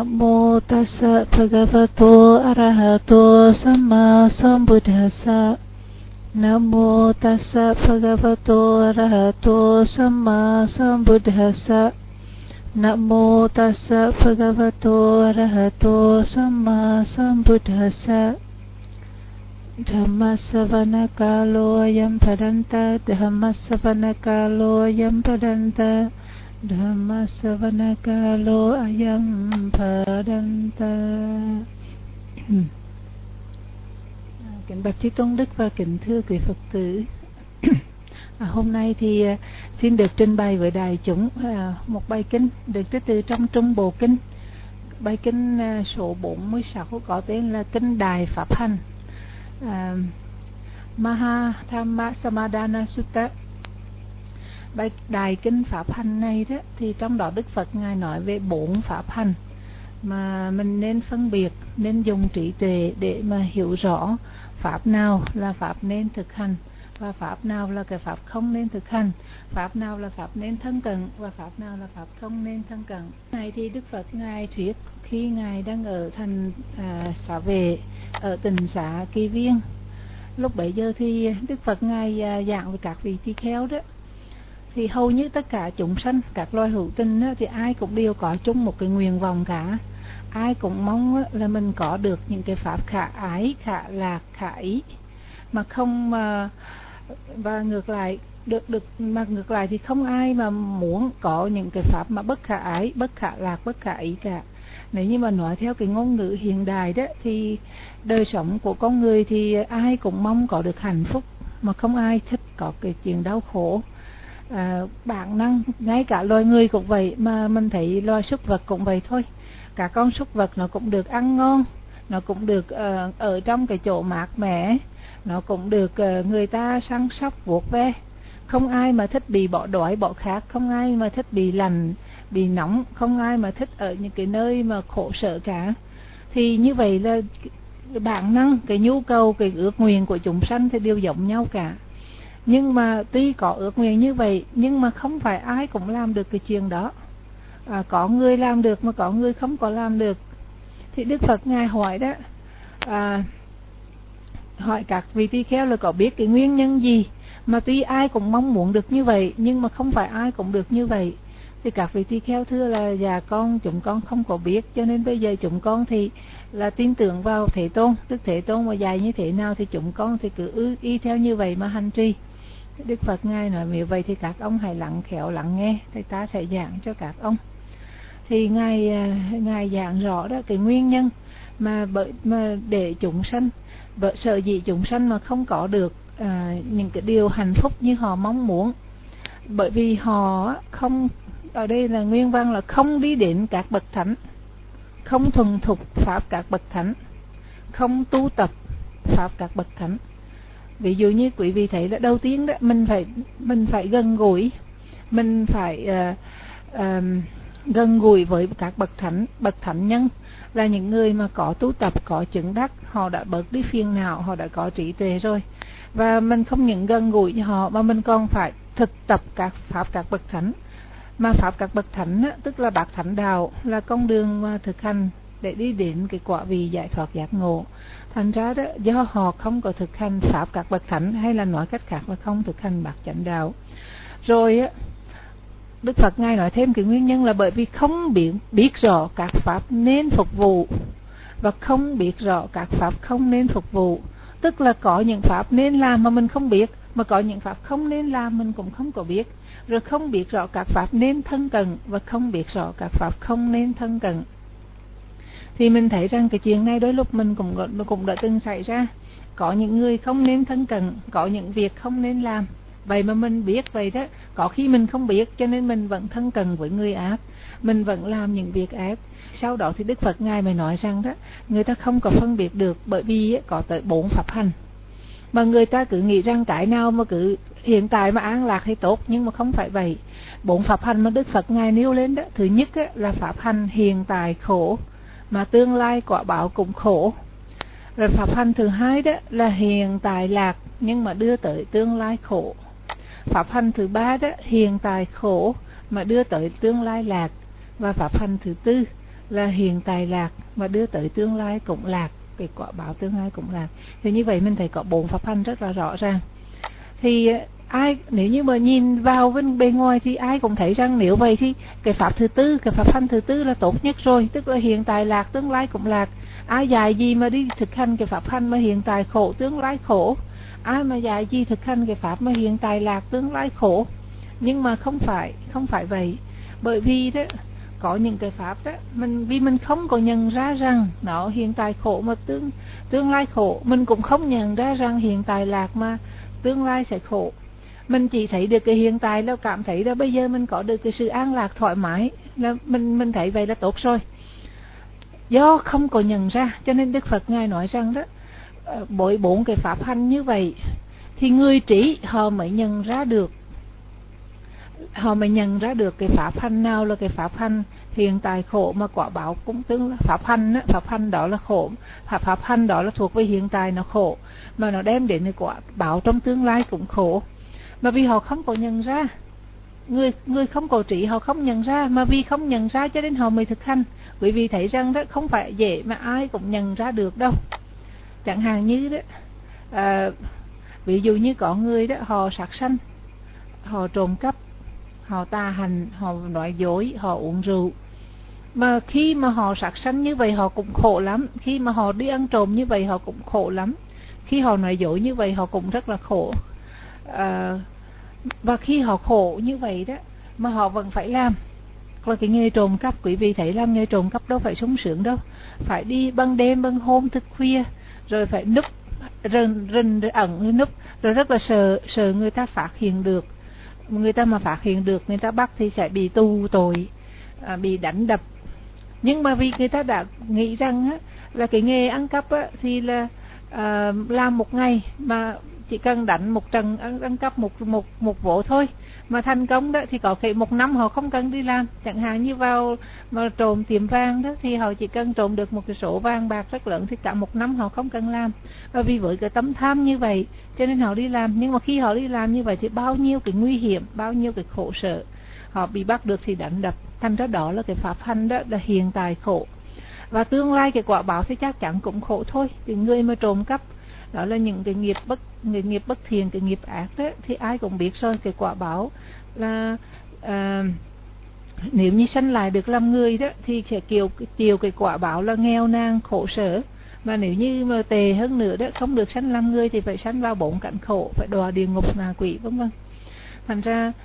Namo tassa bhagavato arahato samma sambuddhassa. Namo tassa bhagavato arahato samma sambuddhassa. Namo tassa bhagavato arahato samma sambuddhassa. Dhammasavana kalo ayam padanta, Dhammasavana kalo ayam padanta, Dhammasavana kalo ayam padanta. Kính bạch Chí Tôn Đức và kính thưa quý Phật tử, hôm nay thì xin được trình bày với đại chúng một bài kinh được trích từ trong Trung Bộ Kinh. Bài kinh số 46 có tên là Kinh Đại Pháp Hành, Mahathamma Samadana Sutta. Bài đại kinh Pháp Hành này đó, thì trong đó Đức Phật Ngài nói về 4 Pháp Hành mà mình nên phân biệt, nên dùng trí tuệ để mà hiểu rõ Pháp nào là Pháp nên thực hành và Pháp nào là cái Pháp không nên thực hành, Pháp nào là Pháp nên thân cận và Pháp nào là Pháp không nên thân cận. Này thì Đức Phật Ngài thuyết khi Ngài đang ở thành Xá Vệ ở tỉnh xá Kỳ Viên. Lúc bấy giờ thì Đức Phật Ngài giảng với các vị tỳ kheo đó, thì hầu như tất cả chúng sanh, các loài hữu tình đó, thì ai cũng đều có chung một cái nguyện vọng cả. Ai cũng mong đó, là mình có được những cái Pháp khả ái, khả lạc, khả ý, mà không và ngược lại mà ngược lại thì không ai mà muốn có những cái Pháp mà bất khả ái, bất khả lạc, bất khả ý cả. Nếu như mà nói theo cái ngôn ngữ hiện đại đó, thì đời sống của con người thì ai cũng mong có được hạnh phúc, mà không ai thích có cái chuyện đau khổ. Bản năng, ngay cả loài người cũng vậy, mà mình thấy loài súc vật cũng vậy thôi. Cả con súc vật nó cũng được ăn ngon, nó cũng được ở trong cái chỗ mát mẻ, nó cũng được người ta săn sóc vuốt ve. Không ai mà thích bị bỏ đói bỏ khát, không ai mà thích bị lạnh, bị nóng, không ai mà thích ở những cái nơi mà khổ sở cả. Thì như vậy là bản năng, cái nhu cầu, cái ước nguyện của chúng sanh thì đều giống nhau cả. Nhưng mà tuy có ước nguyện như vậy, nhưng mà không phải ai cũng làm được cái chuyện đó. Có người làm được mà có người không có làm được. Thì Đức Phật Ngài hỏi đó, hỏi các vị tỳ kheo là có biết cái nguyên nhân gì mà tuy ai cũng mong muốn được như vậy, nhưng mà không phải ai cũng được như vậy. Thì các vị tỳ kheo thưa là dạ chúng con không có biết, cho nên bây giờ chúng con thì là tin tưởng vào Thế Tôn, Đức Thế Tôn mà dạy như thế nào thì chúng con thì cứ y theo như vậy mà hành trì. Đức Phật Ngài nói nếu vậy thì các ông hãy lắng khéo lắng nghe, thì ta sẽ giảng cho các ông. Thì Ngài giảng rõ đó cái nguyên nhân mà để chúng sanh, sợ dĩ chúng sanh mà không có được những cái điều hạnh phúc như họ mong muốn, bởi vì họ không, ở đây là nguyên văn là không đi đến các bậc thánh, không thuần thục pháp các bậc thánh, không tu tập pháp các bậc thánh. Ví dụ như quý vị thấy là đầu tiên đó, mình phải gần gũi, mình phải gần gũi với các bậc thánh nhân, là những người mà có tu tập, có chứng đắc, họ đã bớt đi phiền não, họ đã có trí tuệ rồi. Và mình không những gần gũi với họ mà mình còn phải thực tập các pháp các bậc thánh. Mà pháp các bậc thánh tức là bát thánh đạo, là con đường mà thực hành để đi đến cái quả vị giải thoát giác ngộ. Thành ra đó, do họ không có thực hành pháp các bậc thánh, hay là nói cách khác là không thực hành bát chánh đạo. Rồi Đức Phật Ngài nói thêm cái nguyên nhân là bởi vì không biết rõ các pháp nên phục vụ và không biết rõ các pháp không nên phục vụ. Tức là có những pháp nên làm mà mình không biết, mà có những pháp không nên làm mình cũng không có biết. Rồi không biết rõ các pháp nên thân cận và không biết rõ các pháp không nên thân cận. Thì mình thấy rằng cái chuyện này đôi lúc mình cũng đã từng xảy ra. Có những người không nên thân cận, có những việc không nên làm. Vậy mà mình biết vậy đó, có khi mình không biết cho nên mình vẫn thân cận với người ác, mình vẫn làm những việc ác. Sau đó thì Đức Phật Ngài mới nói rằng đó, người ta không có phân biệt được, bởi vì có tới 4 pháp hành. Mà người ta cứ nghĩ rằng cái nào mà cứ hiện tại mà an lạc thì tốt, nhưng mà không phải vậy. 4 pháp hành mà Đức Phật Ngài nêu lên đó, thứ nhất là pháp hành hiện tại khổ, mà tương lai quả báo cũng khổ. Rồi pháp hành thứ hai đó là hiện tại lạc, nhưng mà đưa tới tương lai khổ. Pháp hành thứ ba đó hiện tại khổ mà đưa tới tương lai lạc. Và pháp hành thứ tư là hiện tại lạc, mà đưa tới tương lai cũng lạc, cái quả báo tương lai cũng lạc. Thì như vậy mình thấy có 4 pháp hành rất là rõ ràng. Thì ai nếu như mà nhìn vào bên bề ngoài thì ai cũng thấy rằng nếu vậy thì cái pháp thứ tư, cái pháp hành thứ tư là tốt nhất rồi, tức là hiện tại lạc, tương lai cũng lạc. Ai dạy gì mà đi thực hành cái pháp hành mà hiện tại khổ, tương lai khổ? Ai mà dạy gì thực hành cái pháp mà hiện tại lạc, tương lai khổ? Nhưng mà không phải vậy. Bởi vì đó, có những cái pháp đó vì mình không có nhận ra rằng nó hiện tại khổ mà tương lai khổ, mình cũng không nhận ra rằng hiện tại lạc mà tương lai sẽ khổ. Mình chỉ thấy được cái hiện tại là cảm thấy là bây giờ mình có được cái sự an lạc thoải mái, là mình thấy vậy là tốt rồi. Do không có nhận ra cho nên Đức Phật Ngài nói rằng đó, bởi 4 cái pháp hành như vậy thì người trí họ mới nhận ra được, cái pháp hành nào là cái pháp hành hiện tại khổ mà quả báo cũng tương là pháp hành đó là khổ, pháp hành đó là thuộc về hiện tại nó khổ, mà nó đem đến cái quả báo trong tương lai cũng khổ. Mà vì họ không có nhận ra, người không có trí họ không nhận ra, mà vì không nhận ra cho nên họ mới thực hành. Quý vị thấy rằng đó không phải dễ mà ai cũng nhận ra được đâu. Chẳng hạn như đó, ví dụ như có người đó họ sát sanh, họ trộm cắp, họ tà hành, họ nói dối, họ uống rượu. Mà khi mà họ sát sanh như vậy họ cũng khổ lắm, khi mà họ đi ăn trộm như vậy họ cũng khổ lắm, khi họ nói dối như vậy họ cũng rất là khổ. Và khi họ khổ như vậy đó mà họ vẫn phải làm. Còn cái nghề trộm cắp, quý vị thấy làm nghề trộm cắp đâu phải sung sướng đâu, phải đi ban đêm ban hôm thức khuya, rồi phải núp rình ẩn núp, rồi rất là sợ người ta phát hiện được. Người ta mà phát hiện được, người ta bắt thì sẽ bị tù tội, bị đánh đập. Nhưng mà vì người ta đã nghĩ rằng á, là cái nghề ăn cắp á, thì là làm một ngày mà chỉ cần đánh một trận ăn cắp một vụ thôi mà thành công đó, thì có thể 1 năm họ không cần đi làm. Chẳng hạn như vào mà trộm tiệm vàng đó thì họ chỉ cần trộm được một cái số vàng bạc rất lớn thì cả 1 năm họ không cần làm. Và vì với cái tấm tham như vậy cho nên họ đi làm. Nhưng mà khi họ đi làm như vậy thì bao nhiêu cái nguy hiểm, bao nhiêu cái khổ sở, họ bị bắt được thì đánh đập. Thành ra đó là cái pháp hành đó là hiện tại khổ. Và tương lai cái quả báo thì chắc chắn cũng khổ thôi. Cái người mà trộm cắp đó là những cái nghiệp bất thiện, cái nghiệp ác đó, thì ai cũng biết rồi, cái quả báo là nếu như sanh lại được làm người đó thì sẽ chịu cái quả báo là nghèo nàn khổ sở. Mà nếu như mà tệ hơn nữa đó, không được sanh làm người thì phải sanh vào 4 cảnh khổ, phải đọa địa ngục, ngạ quỷ vân vân. Thành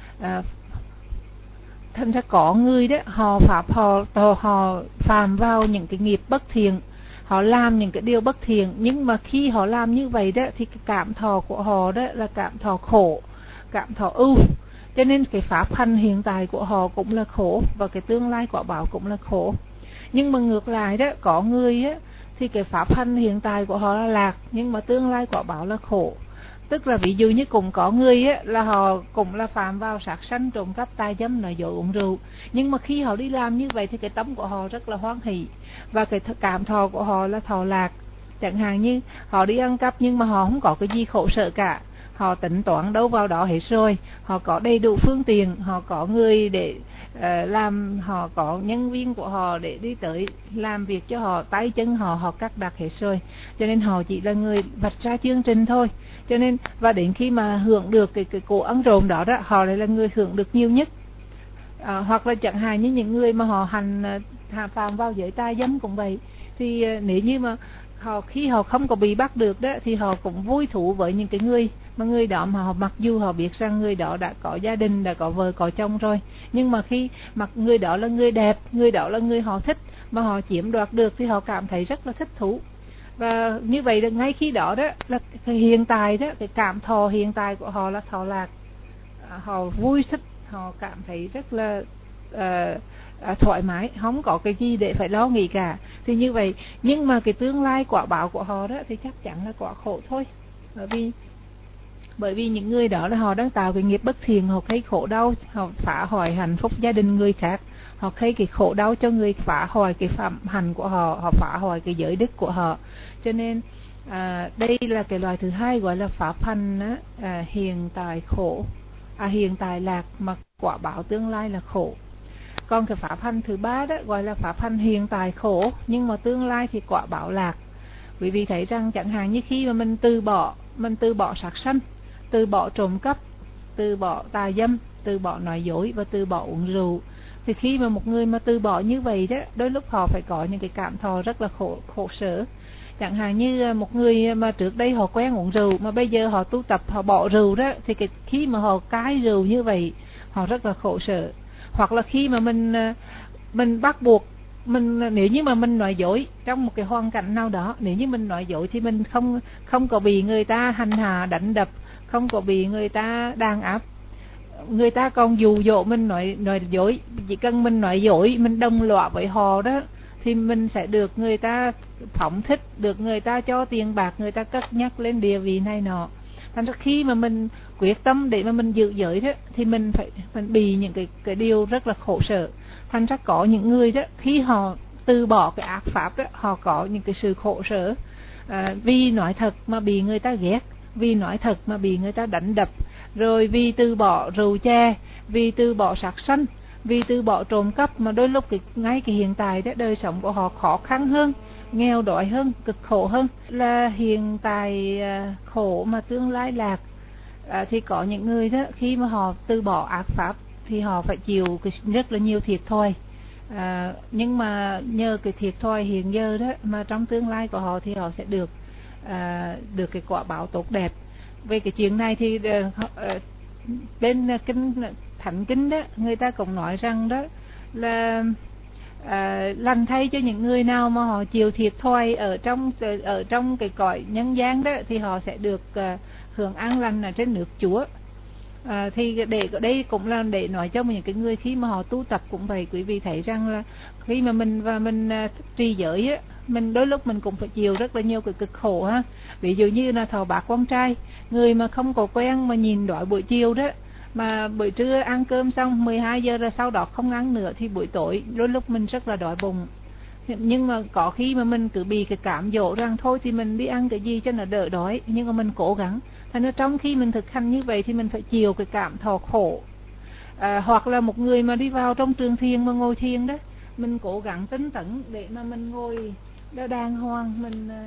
ra có người đó họ phạm vào những cái nghiệp bất thiện, họ làm những cái điều bất thiện, nhưng mà khi họ làm như vậy đó thì cái cảm thọ của họ đó là cảm thọ khổ, cảm thọ ưu. Cho nên cái pháp hành hiện tại của họ cũng là khổ, và cái tương lai quả báo cũng là khổ. Nhưng mà ngược lại đó, có người á thì cái pháp hành hiện tại của họ là lạc, nhưng mà tương lai quả báo là khổ. Tức là ví dụ như cũng có người á là họ cũng là phạm vào sát sanh, trộm cắp, tà dâm, nói dối, uống rượu, nhưng mà khi họ đi làm như vậy thì cái tâm của họ rất là hoan hỷ, và cái cảm thọ của họ là thọ lạc. Chẳng hạn như họ đi ăn cắp nhưng mà họ không có cái gì khổ sở cả, họ tính toán đâu vào đó hết rồi, họ có đầy đủ phương tiện, họ có người để làm, họ có nhân viên của họ để đi tới làm việc cho họ, tay chân họ cắt đặt hết rồi, cho nên họ chỉ là người vạch ra chương trình thôi. Cho nên và đến khi mà hưởng được cái của ăn trộm đó đó, họ lại là người hưởng được nhiều nhất. Hoặc là chẳng hạn như những người mà họ phạm vào giới tà dâm cũng vậy, thì nếu như mà khi họ không có bị bắt được đó thì họ cũng vui thú với những cái người đó mà họ, mặc dù họ biết rằng người đó đã có gia đình, đã có vợ có chồng rồi, nhưng mà khi người đó là người đẹp, người đó là người họ thích mà họ chiếm đoạt được thì họ cảm thấy rất là thích thú. Và như vậy là ngay khi đó đó là cái hiện tại đó, cái cảm thọ hiện tại của họ là thọ lạc, họ vui thích, họ cảm thấy rất là thoải mái, không có cái gì để phải lo nghĩ cả. Thì như vậy, nhưng mà cái tương lai quả báo của họ đó thì chắc chắn là quả khổ thôi. Bởi vì những người đó là họ đang tạo cái nghiệp bất thiện, họ gây khổ đau, họ phá hoại hạnh phúc gia đình người khác, họ gây cái khổ đau cho người, phá hoại cái phạm hành của họ, họ phá hoại cái giới đức của họ. Cho nên đây là cái loại thứ hai gọi là pháp hành hiện tại khổ, hiện tại lạc mà quả báo tương lai là khổ. Còn cái pháp hành thứ ba đó gọi là pháp hành hiện tại khổ, nhưng mà tương lai thì quả báo lạc. Quý vị thấy rằng chẳng hạn như khi mà mình từ bỏ sát sanh, từ bỏ trộm cắp, từ bỏ tà dâm, từ bỏ nói dối và từ bỏ uống rượu, thì khi mà một người mà từ bỏ như vậy đó, đôi lúc họ phải có những cái cảm thọ rất là khổ sở. Chẳng hạn như một người mà trước đây họ quen uống rượu mà bây giờ họ tu tập, họ bỏ rượu đó, thì khi mà họ cai rượu như vậy họ rất là khổ sở. Hoặc là khi mà mình bắt buộc nếu như mà mình nói dối trong một cái hoàn cảnh nào đó, nếu như mình nói dối thì mình không có bị người ta hành hạ đánh đập, không có bị người ta đàn áp, người ta còn dụ dỗ mình nói dối. Chỉ cần mình nói dối, mình đồng lõa với họ đó, thì mình sẽ được người ta phóng thích, được người ta cho tiền bạc, người ta cất nhắc lên địa vị này nọ. Thành ra khi mà mình quyết tâm để mà mình giữ giới đó, thì mình bị những cái điều rất là khổ sở. Thành ra có những người đó, khi họ từ bỏ cái ác pháp đó, họ có những cái sự khổ sở, vì nói thật mà bị người ta ghét, vì nói thật mà bị người ta đánh đập, rồi vì từ bỏ rượu chè, vì từ bỏ sát sanh, vì từ bỏ trộm cắp, mà đôi lúc ngay cái hiện tại đó, đời sống của họ khó khăn hơn, nghèo đói hơn, cực khổ hơn. Là hiện tại khổ mà tương lai lạc. Thì có những người đó, khi mà họ từ bỏ ác pháp thì họ phải chịu rất là nhiều thiệt thòi. Nhưng mà nhờ cái thiệt thòi hiện giờ đó, mà trong tương lai của họ thì họ sẽ được cái quả báo tốt đẹp. Về cái chuyện này thì bên Thánh Kinh đó, người ta cũng nói rằng đó là lành thay cho những người nào mà họ chịu thiệt thòi ở trong cái cõi nhân gian đó, thì họ sẽ được hưởng an lành ở trên nước Chúa. Thì đây cũng là để nói cho những cái người khi mà họ tu tập cũng vậy. Quý vị thấy rằng là khi mà mình trì giới á, mình đôi lúc mình cũng phải chịu rất là nhiều cái cực khổ ha. Ví dụ như là thọ bát quan trai, người mà không có quen mà nhìn đói buổi chiều đó, mà buổi trưa ăn cơm xong 12 giờ rồi sau đó không ăn nữa, thì buổi tối đôi lúc mình rất là đói bụng. Nhưng mà có khi mà mình cứ bị cái cám dỗ rằng thôi thì mình đi ăn cái gì cho nó đỡ đói, nhưng mà mình cố gắng. Thành ra trong khi mình thực hành như vậy thì mình phải chịu cái cảm thọ khổ. Hoặc là một người mà đi vào trong trường thiền mà ngồi thiền đó, mình cố gắng tinh tấn để mà mình ngồi đàng hoàng,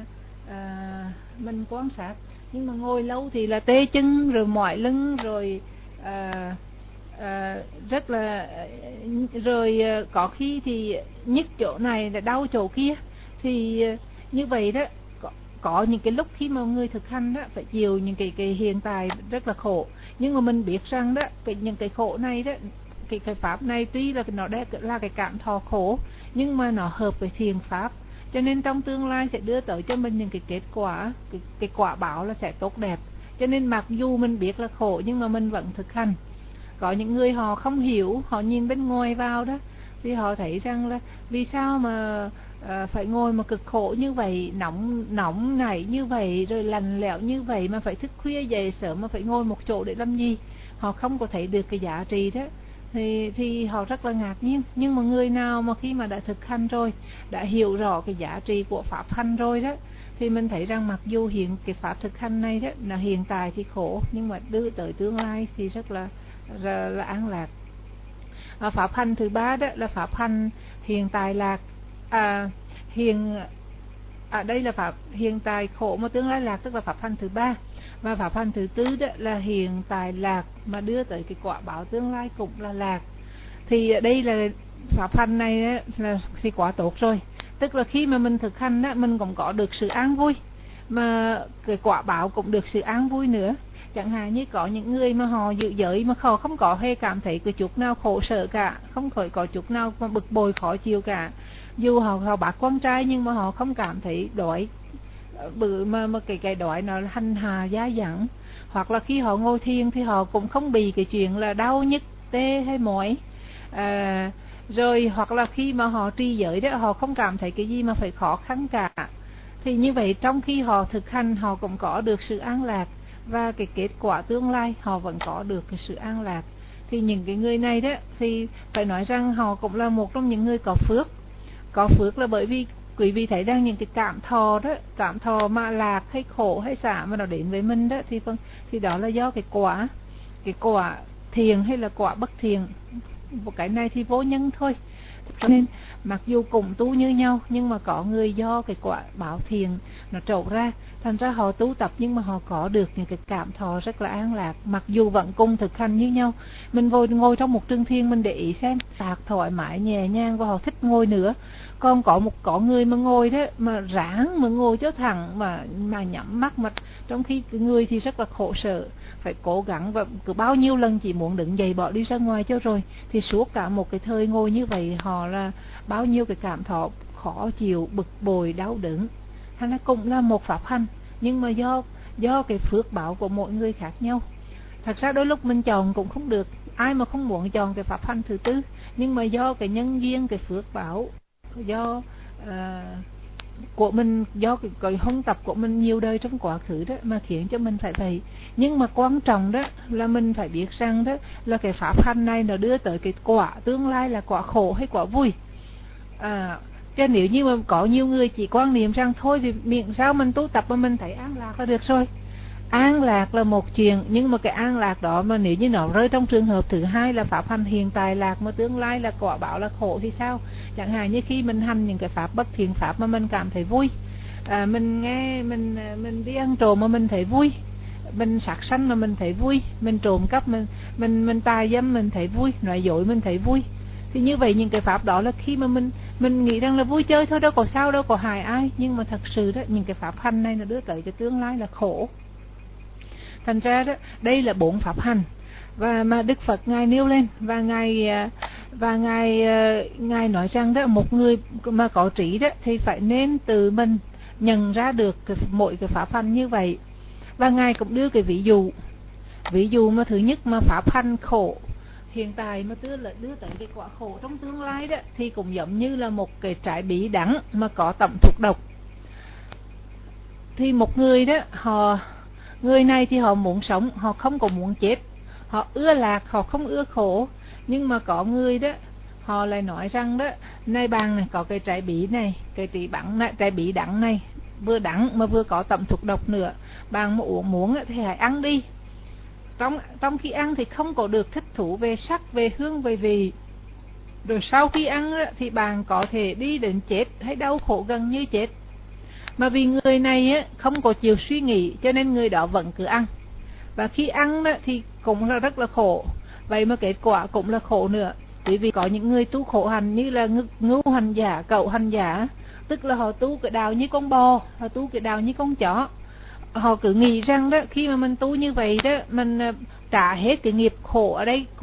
mình quan sát. Nhưng mà ngồi lâu thì là tê chân rồi mỏi lưng rồi rất là, rồi có khi thì nhức chỗ này là đau chỗ kia. Thì như vậy đó, có những cái lúc khi mà người thực hành đó phải chịu những cái hiện tại rất là khổ. Nhưng mà mình biết rằng đó, những cái khổ này đó, cái pháp này tuy là nó là cái cảm thọ khổ, nhưng mà nó hợp với thiền pháp, cho nên trong tương lai sẽ đưa tới cho mình những cái kết quả, cái quả báo là sẽ tốt đẹp. Cho nên mặc dù mình biết là khổ nhưng mà mình vẫn thực hành. Có những người họ không hiểu, họ nhìn bên ngoài vào đó, thì họ thấy rằng là vì sao mà phải ngồi mà cực khổ như vậy, nóng nảy như vậy, rồi lạnh lẽo như vậy, mà phải thức khuya dậy sớm, mà phải ngồi một chỗ để làm gì. Họ không có thấy được cái giá trị đó, thì họ rất là ngạc nhiên. Nhưng mà người nào mà khi mà đã thực hành rồi, đã hiểu rõ cái giá trị của pháp hành rồi đó, thì mình thấy rằng mặc dù cái pháp thực hành này đó là hiện tại thì khổ, nhưng mà đưa tới tương lai thì rất là an lạc. Pháp hành thứ ba đó là pháp hành hiện tại lạc. Đây là pháp hiện tại khổ mà tương lai lạc, tức là pháp hành thứ ba. Và pháp hành thứ tư đó là hiện tại lạc mà đưa tới cái quả báo tương lai cũng là lạc. Thì đây là pháp hành này đó, là thì quá tốt rồi. Tức là khi mà mình thực hành đó, mình cũng có được sự an vui, mà cái quả báo cũng được sự an vui nữa. Chẳng hạn như có những người mà họ giữ giới mà họ không có hề cảm thấy cái chút nào khổ sở cả, không có chút nào mà bực bội khó chịu cả. Dù họ bác quan trai nhưng mà họ không cảm thấy đói, mà cái đói nó hành hạ giá dẳng. Hoặc là khi họ ngồi thiền thì họ cũng không bị cái chuyện là đau nhức tê hay mỏi. Rồi hoặc là khi mà họ trì giới đó, họ không cảm thấy cái gì mà phải khó khăn cả. Thì như vậy trong khi họ thực hành, họ cũng có được sự an lạc, và cái kết quả tương lai họ vẫn có được cái sự an lạc. Thì những cái người này đó thì phải nói rằng họ cũng là một trong những người có phước. Có phước là bởi vì quý vị thấy rằng những cái cảm thọ mà lạc hay khổ hay xả mà nó đến với mình đó, thì đó là do cái quả thiền hay là quả bất thiền. cái này thì vô nhân thôi. Cho nên mặc dù cùng tu như nhau, nhưng mà có người do cái quả báo thiện nó trổ ra, thành ra họ tu tập nhưng mà họ có được những cái cảm thọ rất là an lạc, mặc dù vẫn cùng thực hành như nhau. Mình ngồi trong một trường thiền, mình để ý xem, sạc thoải mái nhẹ nhàng và họ thích ngồi nữa. Còn có người mà ngồi thế mà ráng mà ngồi cho thẳng mà nhắm mắt, mà trong khi người thì rất là khổ sở, phải cố gắng, và cứ bao nhiêu lần chỉ muốn đứng dậy bỏ đi ra ngoài cho rồi, thì suốt cả một cái thời ngồi như vậy, họ là bao nhiêu cái cảm thọ khó chịu, bực bội, đau đớn. Hay là cũng là một pháp hành, nhưng mà do cái phước báo của mỗi người khác nhau. Thật ra đôi lúc mình chọn cũng không được, ai mà không muốn chọn cái pháp hành thứ tư, nhưng mà do cái nhân duyên, cái phước báo, do của mình, do cái hôn tập của mình nhiều đời trong quá khứ đó mà khiến cho mình phải vậy. Nhưng mà quan trọng đó là mình phải biết rằng đó là cái pháp hành này nó đưa tới cái quả tương lai là quả khổ hay quả vui. Chứ nếu như mà có nhiều người chỉ quan niệm rằng thôi thì miệng sao mình tu tập mà mình thấy an lạc là được rồi. An lạc là một chuyện, nhưng mà cái an lạc đó mà nếu như nó rơi trong trường hợp thứ hai là pháp hành hiện tại lạc mà tương lai là quả báo là khổ thì sao? Chẳng hạn như khi mình hành những cái pháp bất thiện pháp mà mình cảm thấy vui, mình nghe mình đi ăn trộm mà mình thấy vui, mình sát sanh mà mình thấy vui, mình trộm cắp, mình tà dâm mình thấy vui, nói dối mình thấy vui, thì như vậy những cái pháp đó là khi mà mình nghĩ rằng là vui chơi thôi, đâu có sao, đâu có hại ai, nhưng mà thật sự đó những cái pháp hành này nó đưa tới cái tương lai là khổ. Thành ra đó, đây là 4 pháp hành và mà Đức Phật ngài nêu lên, và ngài nói rằng đó, một người mà có trí đó thì phải nên tự mình nhận ra được mỗi cái pháp hành như vậy. Và ngài cũng đưa cái ví dụ mà thứ nhất mà pháp hành khổ hiện tại mà đưa tới cái quả khổ trong tương lai đó, thì cũng giống như là một cái trái bí đắng mà có tẩm thuốc độc. Thì một người đó, người này thì họ muốn sống, họ không có muốn chết, họ ưa lạc, họ không ưa khổ. Nhưng mà có người đó, họ lại nói rằng đó, này bạn này, có cái trái bí này, trái bí đắng này, vừa đắng mà vừa có tẩm thuốc độc nữa, bạn mà muốn thì hãy ăn đi. Trong khi ăn thì không có được thích thú về sắc, về hương, về vị. Rồi sau khi ăn thì bạn có thể đi đến chết hay đau khổ gần như chết. Mà vì người này không có chịu suy nghĩ, cho nên người đó vẫn cứ ăn. Và khi ăn thì cũng là rất là khổ. Vậy mà kết quả cũng là khổ nữa. Bởi vì có những người tu khổ hành như là ngưu hành giả, cậu hành giả, tức là họ tu cái đạo như con bò, họ tu cái đạo như con chó. Họ cứ nghĩ rằng đó, khi mà mình tu như vậy đó, mình trả hết cái nghiệp khổ ở đây,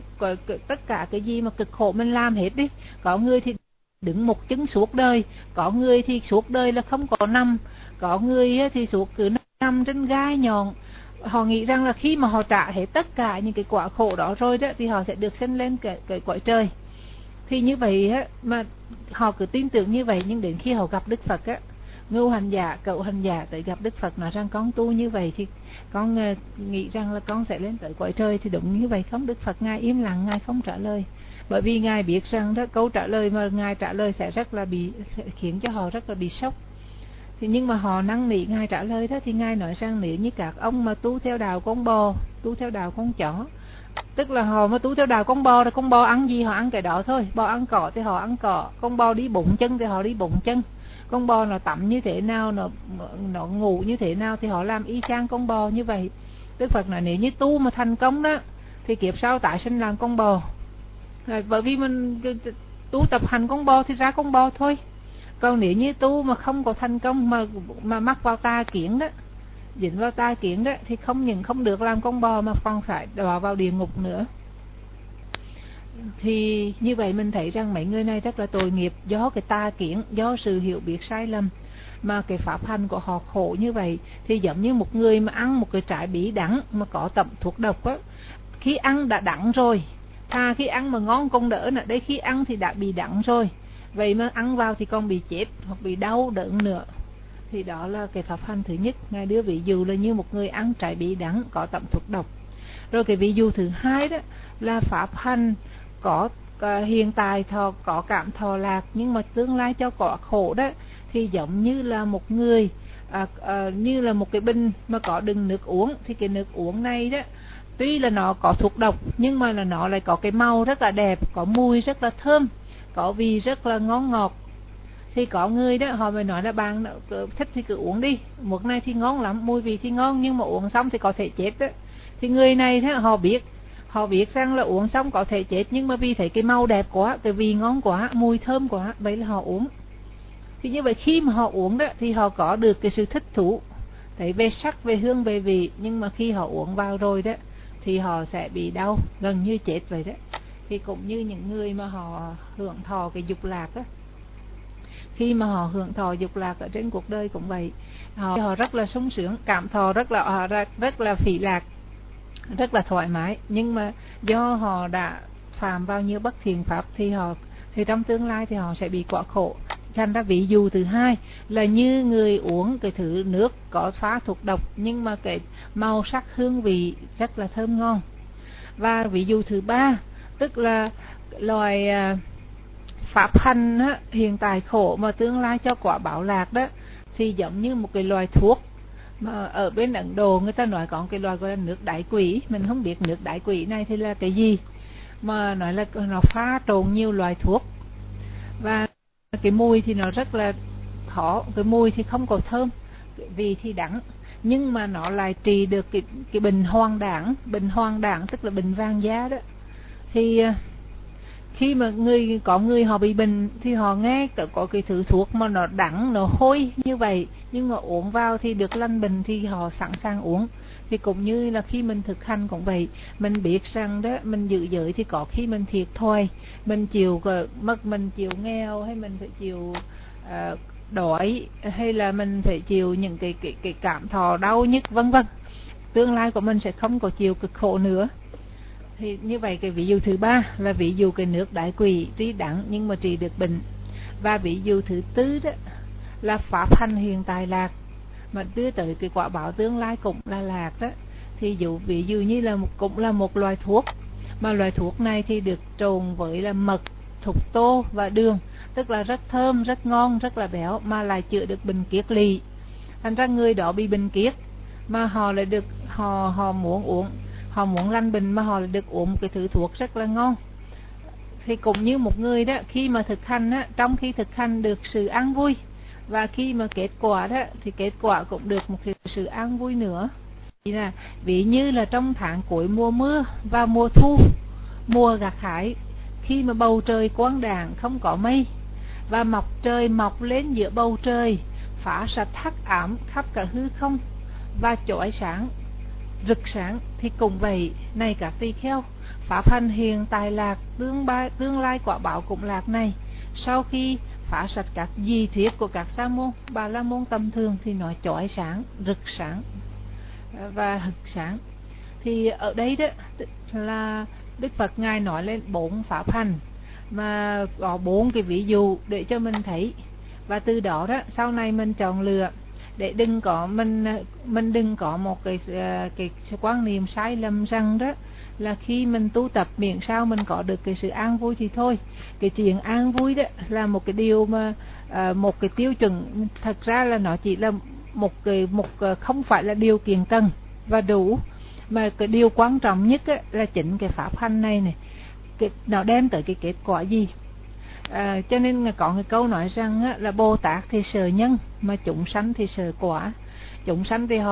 tất cả cái gì mà cực khổ mình làm hết đi. Có người thì đứng một chân suốt đời, có người thì suốt đời là không có nằm, có người thì suốt cứ nằm trên gai nhọn. Họ nghĩ rằng là khi mà họ trả hết tất cả những cái quả khổ đó rồi đó, thì họ sẽ được sinh lên cái cõi trời. Thì như vậy mà họ cứ tin tưởng như vậy, nhưng đến khi họ gặp Đức Phật ngưu hành giả, cậu hành giả tới gặp Đức Phật nói rằng con tu như vậy thì con nghĩ rằng là con sẽ lên tới cõi trời, thì đúng như vậy không? Đức Phật ngài im lặng, ngài không trả lời, bởi vì ngài biết rằng đó, câu trả lời mà ngài trả lời sẽ khiến cho họ rất là bị sốc. Thì nhưng mà họ năn nỉ ngài trả lời đó, thì ngài nói rằng nếu như các ông mà tu theo đạo con bò, tu theo đạo con chó, tức là họ mà tu theo đạo con bò, thì con bò ăn gì họ ăn cái đó thôi, bò ăn cỏ thì họ ăn cỏ, con bò đi bụng chân thì họ đi bụng chân, con bò nó tắm như thế nào, nó ngủ như thế nào thì họ làm y chang con bò như vậy. Đức Phật nói nếu như tu mà thành công đó thì kiếp sau tái sinh làm con bò. Bởi vì mình tu tập hành con bò thì ra con bò thôi. Còn nếu như tu mà không có thành công mà mắc vào tà kiến đó, dính vào tà kiến đó, thì không những không được làm con bò mà còn phải đọa vào địa ngục nữa. Thì như vậy mình thấy rằng mấy người này rất là tội nghiệp, do cái tà kiến, do sự hiểu biết sai lầm mà cái pháp hành của họ khổ như vậy. Thì giống như một người mà ăn một cái trái bí đắng mà có tẩm thuốc độc á, khi ăn đã đắng rồi, khi ăn mà ngon còn đỡ nữa, đây khi ăn thì đã bị đắng rồi, vậy mà ăn vào thì còn bị chết hoặc bị đau đớn nữa. Thì đó là cái pháp hành thứ nhất, ngài đưa ví dụ là như một người ăn trái bí đắng có tẩm thuốc độc. Rồi cái ví dụ thứ hai đó là pháp hành có hiện tại có cảm thọ lạc, nhưng mà tương lai cho có khổ đó, thì giống như là một người như là một cái bình mà có đựng nước uống. Thì cái nước uống này đó tuy là nó có thuốc độc nhưng mà là nó lại có cái màu rất là đẹp, có mùi rất là thơm, có vị rất là ngon ngọt. Thì có người đó họ mới nói là bạn thích thì cứ uống đi, một này thì ngon lắm, mùi vị thì ngon, nhưng mà uống xong thì có thể chết đó. Thì người này thế họ biết rằng là uống xong có thể chết, nhưng mà vì thấy cái màu đẹp quá, cái vị ngon quá, mùi thơm quá, vậy là họ uống. Thì như vậy khi mà họ uống đó thì họ có được cái sự thích thú, thấy về sắc, về hương, về vị, nhưng mà khi họ uống vào rồi đó thì họ sẽ bị đau, gần như chết vậy đó. Thì cũng như những người mà họ hưởng thọ cái dục lạc á, khi mà họ hưởng thọ dục lạc ở trên cuộc đời cũng vậy, họ rất là sung sướng, cảm thọ rất là phỉ lạc, rất là thoải mái, nhưng mà do họ đã phạm vào nhiều bất thiện pháp thì trong tương lai thì họ sẽ bị quả khổ. Thành ra ví dụ thứ hai là như người uống cái thứ nước có pha thuốc độc nhưng mà cái màu sắc hương vị rất là thơm ngon. Và ví dụ thứ ba tức là loài pháp hành á, hiện tại khổ mà tương lai cho quả báo lạc đó, thì giống như một cái loài thuốc mà ở bên Ấn Độ người ta nói có cái loài gọi là nước đái quỷ. Mình không biết nước đái quỷ này thì là cái gì, mà nói là nó pha trộn nhiều loài thuốc, và cái mùi thì nó rất là khó, cái mùi thì không có thơm, cái vị thì đắng, nhưng mà nó lại trị được cái bệnh hoang đảng tức là bệnh vàng da đó. Thì khi mà có người họ bị bệnh thì họ nghe có cái thứ thuốc mà nó đắng, nó hôi như vậy, nhưng mà uống vào thì được lành bệnh thì họ sẵn sàng uống. Thì cũng như là khi mình thực hành cũng vậy, mình biết rằng đó mình giữ giới thì có khi mình thiệt thòi, mình chịu mình chịu nghèo, hay mình phải chịu đói, hay là mình phải chịu những cái cảm thọ đau nhức vân vân. Tương lai của mình sẽ không có chịu cực khổ nữa. Thì như vậy cái ví dụ thứ ba là ví dụ cái nước đái quỷ tuy đắng nhưng mà trị được bệnh. Và ví dụ thứ tư đó là pháp hành hiện tại lạc mà đưa tới cái quả báo tương lai cũng là lạc đó. Thì ví dụ như là cũng là một loài thuốc, mà loài thuốc này thì được trộn với là mật, thục tô và đường, tức là rất thơm, rất ngon, rất là béo, mà lại chữa được bệnh kiết lỵ. Thành ra người đó bị bệnh kiết mà họ lại được họ muốn lành bệnh, mà họ lại được uống một cái thứ thuốc rất là ngon. Thì cũng như một người đó, khi mà thực hành á, trong khi thực hành được sự an vui, và khi mà kết quả đó thì kết quả cũng được một sự an vui nữa. Ví như là trong tháng cuối mùa mưa và mùa thu, mùa gặt hái, khi mà bầu trời quang đãng không có mây và mặt trời mọc lên giữa bầu trời, phá sạch hắc ám khắp cả hư không và chói sáng, rực sáng, thì cũng vậy. Này các tỳ kheo, pháp hành hiện tại lạc, tương lai quả báo cũng lạc này, sau khi phá sạch các di thuyết của các sa môn, bà la môn tầm thường thì nó chói sáng, rực sáng và hực sáng. Thì ở đây đó là Đức Phật Ngài nói lên 4 pháp hành, mà có 4 cái ví dụ để cho mình thấy, và từ đó đó sau này mình chọn lựa để đừng có mình đừng có một cái quan niệm sai lầm rằng đó là khi mình tu tập miễn sao mình có được cái sự an vui thì thôi. Cái chuyện an vui đó là một cái điều mà một cái tiêu chuẩn, thật ra là nó chỉ là không phải là điều kiện cần và đủ, mà cái điều quan trọng nhất là chính cái pháp hành này nó đem tới cái kết quả gì. Cho nên có cái câu nói rằng là Bồ Tát thì sợ nhân, mà chúng sanh thì sợ quả. Chúng sanh thì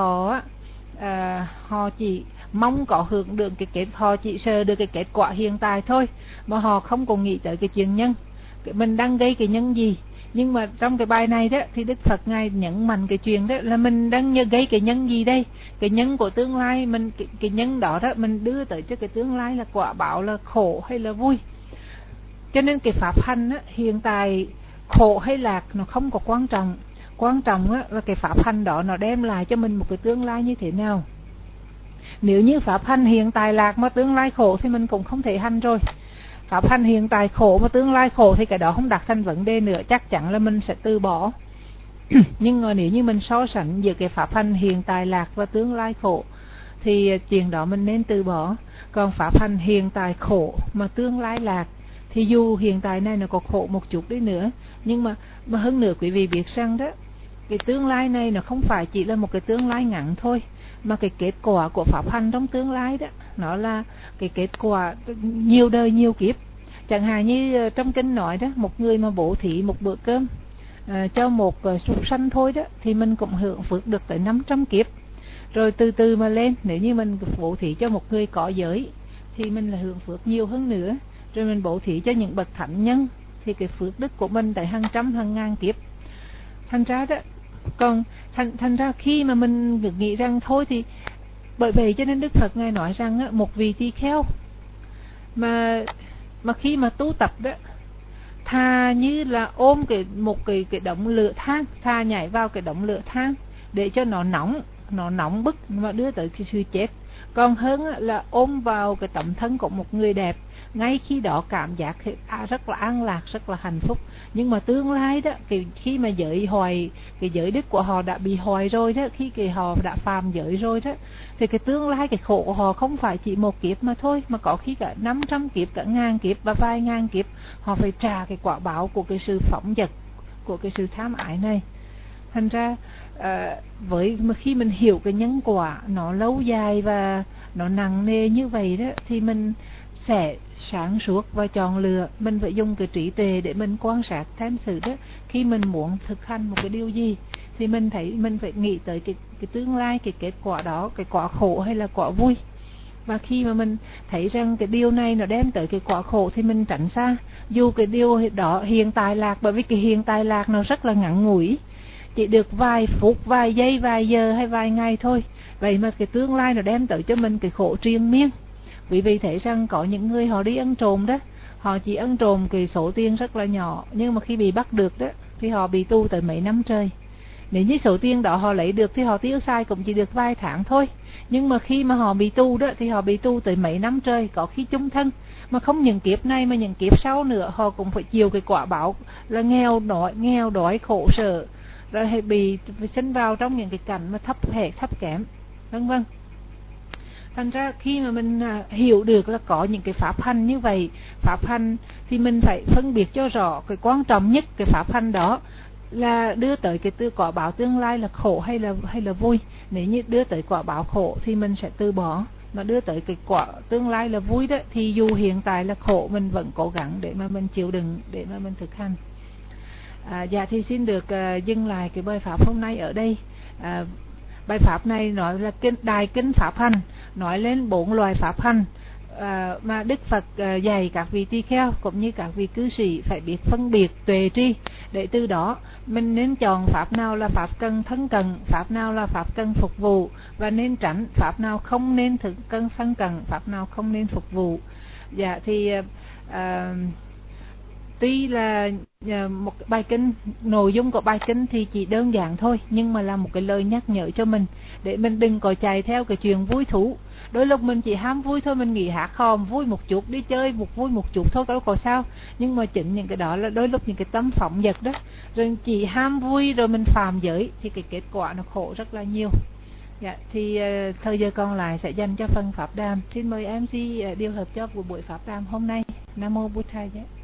họ chỉ mong có hưởng được họ chỉ sợ được cái kết quả hiện tại thôi, mà họ không còn nghĩ tới cái chuyện nhân, mình đang gây cái nhân gì. Nhưng mà trong cái bài này đó thì Đức Phật Ngài nhấn mạnh cái chuyện đó là mình đang gây cái nhân gì đây, cái nhân của tương lai, cái nhân đó mình đưa tới cho cái tương lai là quả báo là khổ hay là vui. Cho nên cái pháp hành hiện tại khổ hay lạc nó không có quan trọng. Quan trọng là cái pháp hành đó nó đem lại cho mình một cái tương lai như thế nào. Nếu như pháp hành hiện tại lạc mà tương lai khổ thì mình cũng không thể hành rồi. Pháp hành hiện tại khổ mà tương lai khổ thì cái đó không đặt thành vấn đề nữa, chắc chắn là mình sẽ từ bỏ. Nhưng mà nếu như mình so sánh giữa cái pháp hành hiện tại lạc và tương lai khổ thì chuyện đó mình nên từ bỏ. Còn pháp hành hiện tại khổ mà tương lai lạc thì dù hiện tại này nó có khổ một chút đi nữa, nhưng mà hơn nữa quý vị biết rằng đó, cái tương lai này nó không phải chỉ là một cái tương lai ngắn thôi, mà cái kết quả của pháp hành trong tương lai đó nó là cái kết quả nhiều đời nhiều kiếp. Chẳng hạn như trong kinh nói đó, một người mà bố thí một bữa cơm cho một súc sanh thôi đó thì mình cũng hưởng phước được tới 500 kiếp. Rồi từ từ mà lên, nếu như mình bố thí cho một người có giới thì mình là hưởng phước nhiều hơn nữa. Rồi mình bố thí cho những bậc thánh nhân thì cái phước đức của mình tới hàng trăm hàng ngàn kiếp. Thành ra đó, còn thành ra khi mà mình nghĩ rằng thôi thì bởi vậy cho nên Đức Phật ngài nói rằng một vị tỳ kheo mà khi mà tu tập đó, thà như là ôm một cái đống lửa than, thà nhảy vào cái đống lửa than để cho nó nóng bức mà đưa tới cái sự chết, còn hơn là ôm vào cái tấm thân của một người đẹp. Ngay khi đó cảm giác rất là an lạc, rất là hạnh phúc. Nhưng mà tương lai đó, khi mà cái giới đức của họ đã bị hoại rồi đó, khi họ đã phàm giới rồi đó, thì cái tương lai cái khổ của họ không phải chỉ một kiếp mà thôi, mà có khi cả 500 kiếp, cả ngàn kiếp và vài ngàn kiếp họ phải trả cái quả báo của cái sự phóng dật, của cái sự tham ái này. Thành ra khi mình hiểu cái nhân quả nó lâu dài và nó nặng nề như vậy đó, thì mình sẽ sáng suốt và chọn lựa. Mình phải dùng cái trí tuệ để mình quan sát tham sự đó. Khi mình muốn thực hành một cái điều gì thì mình thấy mình phải nghĩ tới cái tương lai, cái kết quả đó, cái quả khổ hay là quả vui. Và khi mà mình thấy rằng cái điều này nó đem tới cái quả khổ thì mình tránh xa. Dù cái điều đó hiện tại lạc, bởi vì cái hiện tại lạc nó rất là ngắn ngủi, chỉ được vài phút, vài giây, vài giờ hay vài ngày thôi. Vậy mà cái tương lai nó đem tới cho mình cái khổ triền miên. Vì vậy thấy rằng có những người họ đi ăn trộm đó, họ chỉ ăn trộm cái số tiền rất là nhỏ, nhưng mà khi bị bắt được đó thì họ bị tù tới mấy năm trời. Nếu như số tiền đó họ lấy được thì họ tiêu xài cũng chỉ được vài tháng thôi, nhưng mà khi mà họ bị tù đó thì họ bị tù tới mấy năm trời, có khi chung thân. Mà không những kiếp này mà những kiếp sau nữa họ cũng phải chịu cái quả báo là nghèo đói khổ sở, rồi bị sinh vào trong những cái cảnh mà thấp kém, vân vân. Thành ra khi mà mình hiểu được là có những cái pháp hành như vậy, pháp hành thì mình phải phân biệt cho rõ cái quan trọng nhất cái pháp hành đó là đưa tới cái quả báo tương lai là khổ hay là vui. Nếu như đưa tới quả báo khổ thì mình sẽ từ bỏ, mà đưa tới cái quả tương lai là vui đó thì dù hiện tại là khổ mình vẫn cố gắng để mà mình chịu đựng, để mà mình thực hành. Dạ thì xin được dừng lại cái bài pháp hôm nay ở đây. Bài pháp này nói là Đại Kinh Pháp Hành, nói lên 4 loại pháp hành mà Đức Phật dạy các vị tỳ kheo cũng như các vị cư sĩ phải biết phân biệt tuệ tri, để từ đó mình nên chọn pháp nào là pháp cần thân cận, pháp nào là pháp cần phục vụ, và nên tránh pháp nào không nên thân cận, pháp nào không nên phục vụ. Dạ thì tuy là một bài kinh, nội dung của bài kinh thì chỉ đơn giản thôi, nhưng mà là một cái lời nhắc nhở cho mình để mình đừng có chạy theo cái chuyện vui thú. Đôi lúc mình chỉ ham vui thôi, mình nghĩ hát hò vui một chút, đi chơi vui một chút thôi, đâu có sao. Nhưng mà chính những cái đó là đôi lúc những cái tâm phóng dật đó, rồi chỉ ham vui rồi mình phạm giới thì cái kết quả nó khổ rất là nhiều. Dạ, thì thời giờ còn lại sẽ dành cho phần pháp đàm. Xin mời MC điều hợp cho buổi pháp đàm hôm nay. Nam mô Bụt Thầy.